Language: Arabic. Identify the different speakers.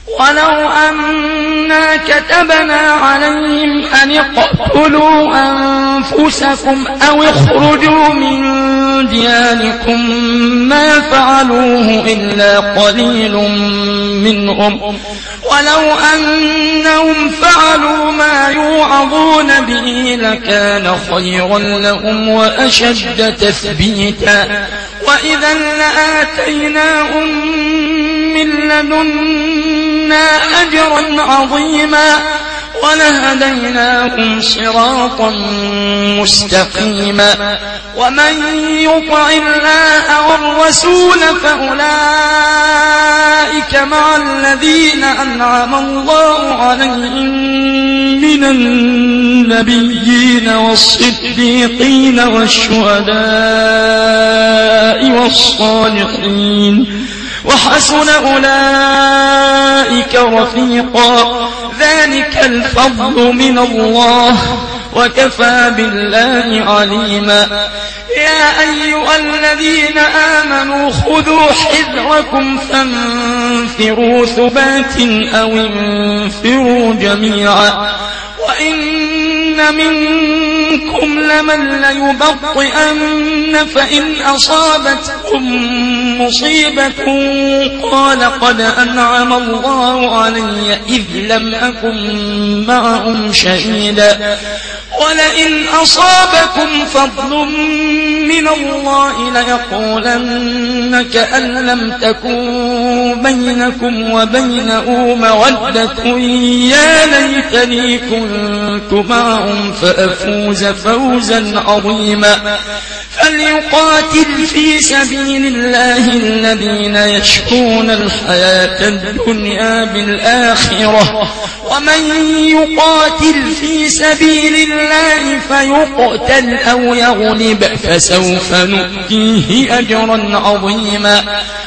Speaker 1: ولو أنا كتبنا عليهم أن اقتلوا أنفسكم أو اخرجوا من دياركم ما فعلوه إلا قليل منهم ولو أنهم فعلوا ما يوعظون به لكان خيرا لهم وأشد تثبيتا وإذا لآتيناهم من لدنا أجرا عظيما ولهديناهم صراطا مستقيما ومن يطع الله والرسول فأولئك مع الذين أنعم الله عليهم من النبيين والصديقين والشهداء والصالحين وحسن أولئك رفيقا ذلك الفضل من الله وكفى بالله عليما يا أيها الذين آمنوا خذوا حذركم فانفروا ثبات أو انفروا جميعا وإن منكم لمن ليبطئن فإن أصابتكم مصيبة قال قد أنعم الله علي إذ لم أكن معهم شهيدا ولئن أصابكم فضل من الله ليقولن كأن لم تكن بينكم وبينه مودة يا ليتني كنت معهم فأفوز فوزا عظيما فليقاتل في سبيل الله الذين يشرون الحياة الدنيا بالآخرة ومن يقاتل في سبيل الله فيقتل أو يغلب فسوف نؤتيه أجرا عظيما